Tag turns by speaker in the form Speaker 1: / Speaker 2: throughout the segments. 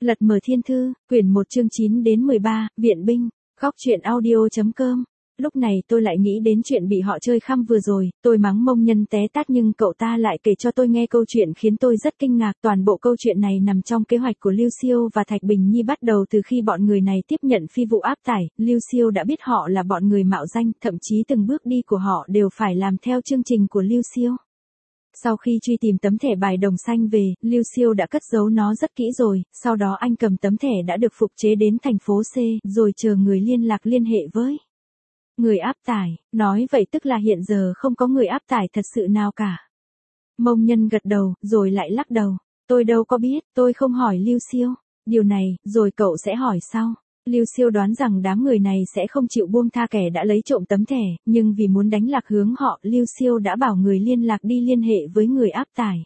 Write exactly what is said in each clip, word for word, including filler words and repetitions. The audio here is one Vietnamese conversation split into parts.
Speaker 1: Lật mở thiên thư, quyển một chương chín đến mười ba, viện binh, góc truyện audio.com. Lúc này tôi lại nghĩ đến chuyện bị họ chơi khăm vừa rồi, tôi mắng Mông Nhân té tát nhưng cậu ta lại kể cho tôi nghe câu chuyện khiến tôi rất kinh ngạc. Toàn bộ câu chuyện này nằm trong kế hoạch của Lưu Siêu và Thạch Bình Nhi bắt đầu từ khi bọn người này tiếp nhận phi vụ áp tải. Lưu Siêu đã biết họ là bọn người mạo danh, thậm chí từng bước đi của họ đều phải làm theo chương trình của Lưu Siêu. Sau khi truy tìm tấm thẻ bài đồng xanh về, Lưu Siêu đã cất giấu nó rất kỹ rồi, sau đó anh cầm tấm thẻ đã được phục chế đến thành phố C, rồi chờ người liên lạc liên hệ với người áp tải. Nói vậy tức là hiện giờ không có người áp tải thật sự nào cả. Mông Nhân gật đầu, rồi lại lắc đầu. Tôi đâu có biết, tôi không hỏi Lưu Siêu. Điều này, rồi cậu sẽ hỏi sau. Lưu Siêu đoán rằng đám người này sẽ không chịu buông tha kẻ đã lấy trộm tấm thẻ, nhưng vì muốn đánh lạc hướng họ, Lưu Siêu đã bảo người liên lạc đi liên hệ với người áp tải.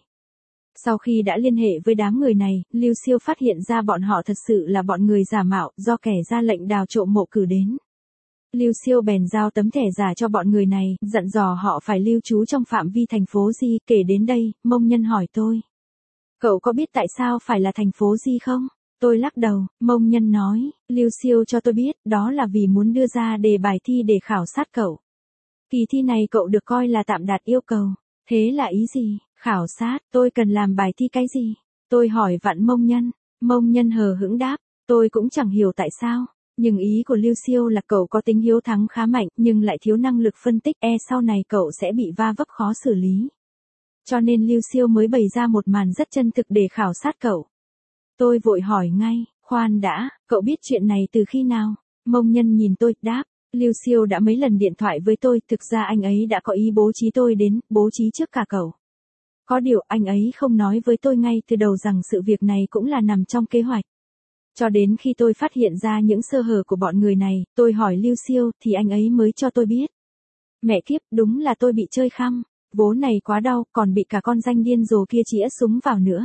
Speaker 1: Sau khi đã liên hệ với đám người này, Lưu Siêu phát hiện ra bọn họ thật sự là bọn người giả mạo do kẻ ra lệnh đào trộm mộ cử đến. Lưu Siêu bèn giao tấm thẻ giả cho bọn người này, dặn dò họ phải lưu trú trong phạm vi thành phố Di. Kể đến đây, Mông Nhân hỏi tôi. Cậu có biết tại sao phải là thành phố Di không? Tôi lắc đầu. Mông Nhân nói, Lưu Siêu cho tôi biết, đó là vì muốn đưa ra đề bài thi để khảo sát cậu. Kỳ thi này cậu được coi là tạm đạt yêu cầu. Thế là ý gì? Khảo sát, tôi cần làm bài thi cái gì? Tôi hỏi vặn Mông Nhân. Mông Nhân hờ hững đáp, tôi cũng chẳng hiểu tại sao. Nhưng ý của Lưu Siêu là cậu có tính hiếu thắng khá mạnh, nhưng lại thiếu năng lực phân tích, e sau này cậu sẽ bị va vấp khó xử lý. Cho nên Lưu Siêu mới bày ra một màn rất chân thực để khảo sát cậu. Tôi vội hỏi ngay, khoan đã, cậu biết chuyện này từ khi nào? Mông Nhân nhìn tôi, đáp, Lưu Siêu đã mấy lần điện thoại với tôi, thực ra anh ấy đã có ý bố trí tôi đến, bố trí trước cả cậu. Có điều anh ấy không nói với tôi ngay từ đầu rằng sự việc này cũng là nằm trong kế hoạch. Cho đến khi tôi phát hiện ra những sơ hở của bọn người này, tôi hỏi Lưu Siêu thì anh ấy mới cho tôi biết. Mẹ kiếp, đúng là tôi bị chơi khăm, vố này quá đau, còn bị cả con danh điên rồ kia chĩa súng vào nữa.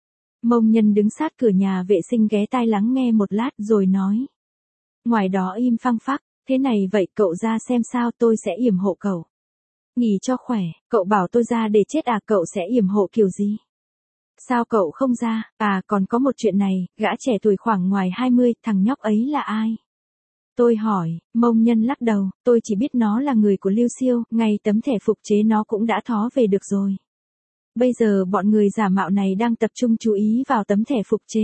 Speaker 1: Mông Nhân đứng sát cửa nhà vệ sinh ghé tai lắng nghe một lát rồi nói. Ngoài đó im phăng phắc, thế này vậy cậu ra xem sao, tôi sẽ yểm hộ cậu. Nghỉ cho khỏe, cậu bảo tôi ra để chết à? Cậu sẽ yểm hộ kiểu gì? Sao cậu không ra? À, còn có một chuyện này, gã trẻ tuổi khoảng ngoài hai mươi, thằng nhóc ấy là ai? Tôi hỏi. Mông Nhân lắc đầu, tôi chỉ biết nó là người của Lưu Siêu, ngay tấm thẻ phục chế nó cũng đã thó về được rồi. Bây giờ bọn người giả mạo này đang tập trung chú ý vào tấm thẻ phục chế.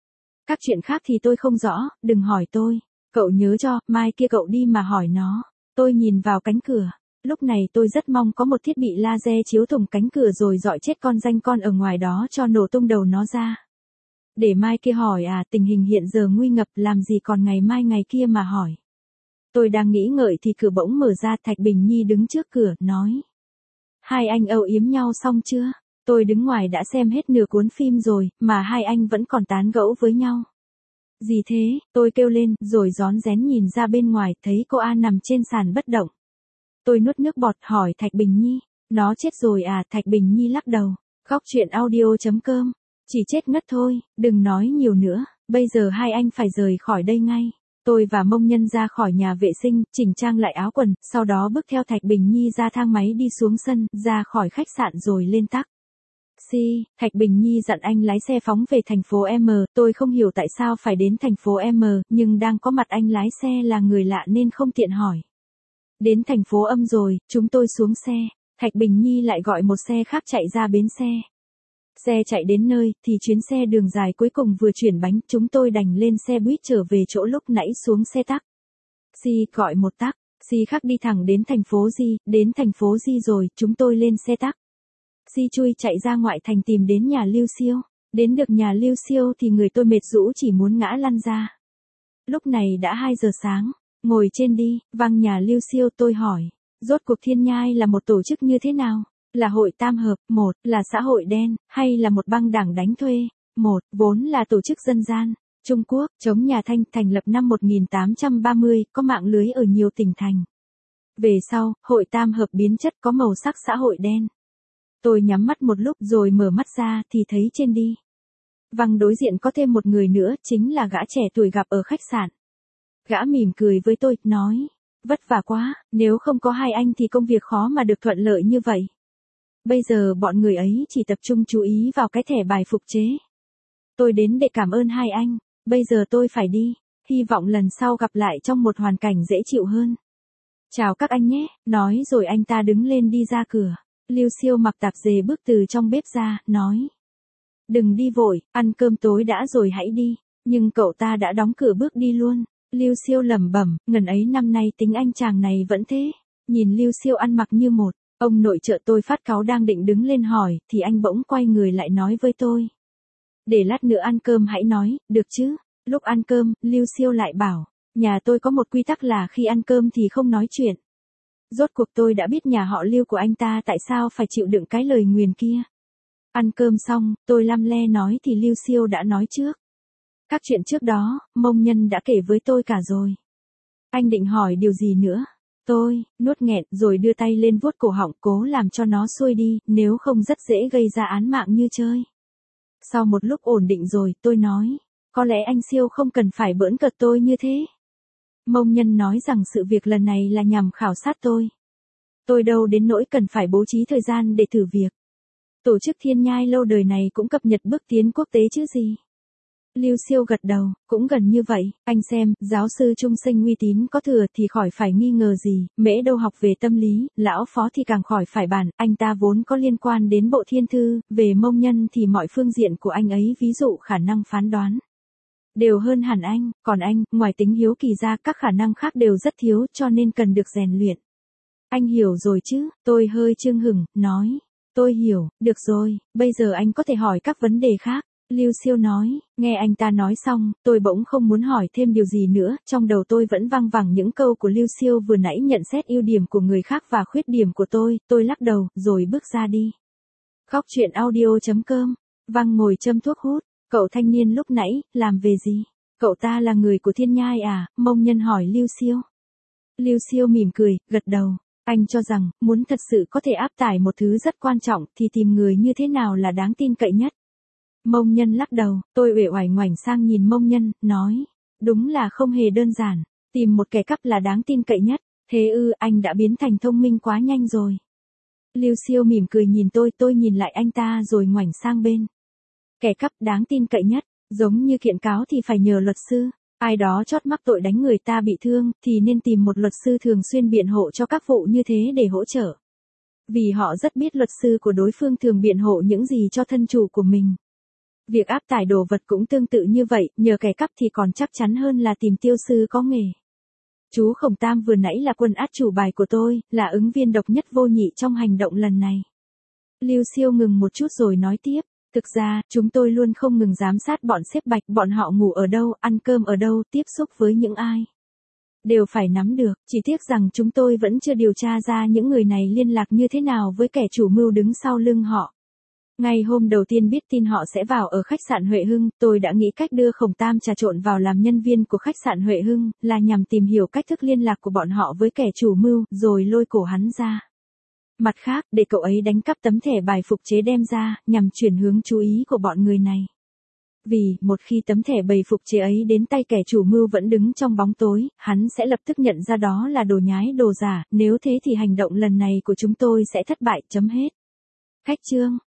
Speaker 1: Các chuyện khác thì tôi không rõ, đừng hỏi tôi. Cậu nhớ cho, mai kia cậu đi mà hỏi nó. Tôi nhìn vào cánh cửa. Lúc này tôi rất mong có một thiết bị laser chiếu thủng cánh cửa rồi dọi chết con danh con ở ngoài đó cho nổ tung đầu nó ra. Để mai kia hỏi à, tình hình hiện giờ nguy ngập, làm gì còn ngày mai ngày kia mà hỏi. Tôi đang nghĩ ngợi thì cửa bỗng mở ra, Thạch Bình Nhi đứng trước cửa, nói. Hai anh âu yếm nhau xong chưa? Tôi đứng ngoài đã xem hết nửa cuốn phim rồi, mà hai anh vẫn còn tán gẫu với nhau. Gì thế? Tôi kêu lên, rồi rón rén nhìn ra bên ngoài, thấy cô A nằm trên sàn bất động. Tôi nuốt nước bọt hỏi Thạch Bình Nhi, nó chết rồi à? Thạch Bình Nhi lắc đầu. Góc truyện audio.com, chỉ chết ngất thôi, đừng nói nhiều nữa, bây giờ hai anh phải rời khỏi đây ngay. Tôi và Mông Nhân ra khỏi nhà vệ sinh, chỉnh trang lại áo quần, sau đó bước theo Thạch Bình Nhi ra thang máy đi xuống sân, ra khỏi khách sạn rồi lên taxi. Thạch Bình Nhi dặn anh lái xe phóng về thành phố M, tôi không hiểu tại sao phải đến thành phố M, nhưng đang có mặt anh lái xe là người lạ nên không tiện hỏi. Đến thành phố Âm rồi, chúng tôi xuống xe, Thạch Bình Nhi lại gọi một xe khác chạy ra bến xe. Xe chạy đến nơi, thì chuyến xe đường dài cuối cùng vừa chuyển bánh, chúng tôi đành lên xe buýt trở về chỗ lúc nãy xuống xe taxi, gọi một taxi khác đi thẳng đến thành phố Di. Đến thành phố Di rồi, chúng tôi lên xe taxi chui chạy ra ngoại thành tìm đến nhà Lưu Siêu. Đến được nhà Lưu Siêu thì người tôi mệt rũ chỉ muốn ngã lăn ra. Lúc này đã hai giờ sáng. Ngồi trên đi, văng nhà Lưu Siêu tôi hỏi, rốt cuộc Thiên Nhai là một tổ chức như thế nào? Là hội tam hợp, một, là xã hội đen, hay là một băng đảng đánh thuê? Một, vốn là tổ chức dân gian, Trung Quốc, chống nhà Thanh, thành lập năm một nghìn tám trăm ba mươi, có mạng lưới ở nhiều tỉnh thành. Về sau, hội tam hợp biến chất có màu sắc xã hội đen. Tôi nhắm mắt một lúc rồi mở mắt ra thì thấy trên đi. Văng đối diện có thêm một người nữa, chính là gã trẻ tuổi gặp ở khách sạn. Gã mỉm cười với tôi, nói, vất vả quá, nếu không có hai anh thì công việc khó mà được thuận lợi như vậy. Bây giờ bọn người ấy chỉ tập trung chú ý vào cái thẻ bài phục chế. Tôi đến để cảm ơn hai anh, bây giờ tôi phải đi, hy vọng lần sau gặp lại trong một hoàn cảnh dễ chịu hơn. Chào các anh nhé, nói rồi anh ta đứng lên đi ra cửa. Lưu Siêu mặc tạp dề bước từ trong bếp ra, nói. Đừng đi vội, ăn cơm tối đã rồi hãy đi. Nhưng cậu ta đã đóng cửa bước đi luôn. Lưu Siêu lẩm bẩm, ngần ấy năm nay tính anh chàng này vẫn thế. Nhìn Lưu Siêu ăn mặc như một, ông nội trợ tôi phát cáu đang định đứng lên hỏi, thì anh bỗng quay người lại nói với tôi. Để lát nữa ăn cơm hãy nói, được chứ? Lúc ăn cơm, Lưu Siêu lại bảo, nhà tôi có một quy tắc là khi ăn cơm thì không nói chuyện. Rốt cuộc tôi đã biết nhà họ Lưu của anh ta tại sao phải chịu đựng cái lời nguyền kia. Ăn cơm xong, tôi lăm le nói thì Lưu Siêu đã nói trước. Các chuyện trước đó, Mông Nhân đã kể với tôi cả rồi. Anh định hỏi điều gì nữa? Tôi, nuốt nghẹn rồi đưa tay lên vuốt cổ họng cố làm cho nó xuôi đi, nếu không rất dễ gây ra án mạng như chơi. Sau một lúc ổn định rồi, tôi nói, có lẽ anh Siêu không cần phải bỡn cợt tôi như thế. Mông Nhân nói rằng sự việc lần này là nhằm khảo sát tôi. Tôi đâu đến nỗi cần phải bố trí thời gian để thử việc. Tổ chức Thiên Nhai lâu đời này cũng cập nhật bước tiến quốc tế chứ gì. Lưu Siêu gật đầu, cũng gần như vậy, anh xem, giáo sư Trung Sinh uy tín có thừa thì khỏi phải nghi ngờ gì, Mễ đâu học về tâm lý, lão Phó thì càng khỏi phải bàn, anh ta vốn có liên quan đến bộ thiên thư, về Mông Nhân thì mọi phương diện của anh ấy ví dụ khả năng phán đoán. Đều hơn hẳn anh, còn anh, ngoài tính hiếu kỳ ra các khả năng khác đều rất thiếu cho nên cần được rèn luyện. Anh hiểu rồi chứ, tôi hơi chưng hửng, nói, tôi hiểu, được rồi, bây giờ anh có thể hỏi các vấn đề khác. Lưu Siêu nói, nghe anh ta nói xong, tôi bỗng không muốn hỏi thêm điều gì nữa, trong đầu tôi vẫn văng vẳng những câu của Lưu Siêu vừa nãy nhận xét ưu điểm của người khác và khuyết điểm của tôi, tôi lắc đầu, rồi bước ra đi. Khóc chuyện audio chấm com, Văng ngồi châm thuốc hút, cậu thanh niên lúc nãy, làm về gì? Cậu ta là người của Thiên Nhai à? Mông Nhân hỏi Lưu Siêu. Lưu Siêu mỉm cười, gật đầu, anh cho rằng, muốn thật sự có thể áp tải một thứ rất quan trọng thì tìm người như thế nào là đáng tin cậy nhất. Mông Nhân lắc đầu, tôi uể oải ngoảnh sang nhìn Mông Nhân, nói, đúng là không hề đơn giản, tìm một kẻ cắp là đáng tin cậy nhất, thế ư, anh đã biến thành thông minh quá nhanh rồi. Lưu Siêu mỉm cười nhìn tôi, tôi nhìn lại anh ta rồi ngoảnh sang bên. Kẻ cắp đáng tin cậy nhất, giống như kiện cáo thì phải nhờ luật sư, ai đó chót mắc tội đánh người ta bị thương thì nên tìm một luật sư thường xuyên biện hộ cho các vụ như thế để hỗ trợ. Vì họ rất biết luật sư của đối phương thường biện hộ những gì cho thân chủ của mình. Việc áp tải đồ vật cũng tương tự như vậy, nhờ kẻ cắp thì còn chắc chắn hơn là tìm tiêu sư có nghề. Chú Khổng Tam vừa nãy là quân át chủ bài của tôi, là ứng viên độc nhất vô nhị trong hành động lần này. Lưu Siêu ngừng một chút rồi nói tiếp, thực ra, chúng tôi luôn không ngừng giám sát bọn xếp bạch, bọn họ ngủ ở đâu, ăn cơm ở đâu, tiếp xúc với những ai. Đều phải nắm được, chỉ tiếc rằng chúng tôi vẫn chưa điều tra ra những người này liên lạc như thế nào với kẻ chủ mưu đứng sau lưng họ. Ngày hôm đầu tiên biết tin họ sẽ vào ở khách sạn Huệ Hưng, tôi đã nghĩ cách đưa Khổng Tam trà trộn vào làm nhân viên của khách sạn Huệ Hưng, là nhằm tìm hiểu cách thức liên lạc của bọn họ với kẻ chủ mưu, rồi lôi cổ hắn ra. Mặt khác, để cậu ấy đánh cắp tấm thẻ bài phục chế đem ra, nhằm chuyển hướng chú ý của bọn người này. Vì, một khi tấm thẻ bày phục chế ấy đến tay kẻ chủ mưu vẫn đứng trong bóng tối, hắn sẽ lập tức nhận ra đó là đồ nhái đồ giả, nếu thế thì hành động lần này của chúng tôi sẽ thất bại, chấm hết. Khách chương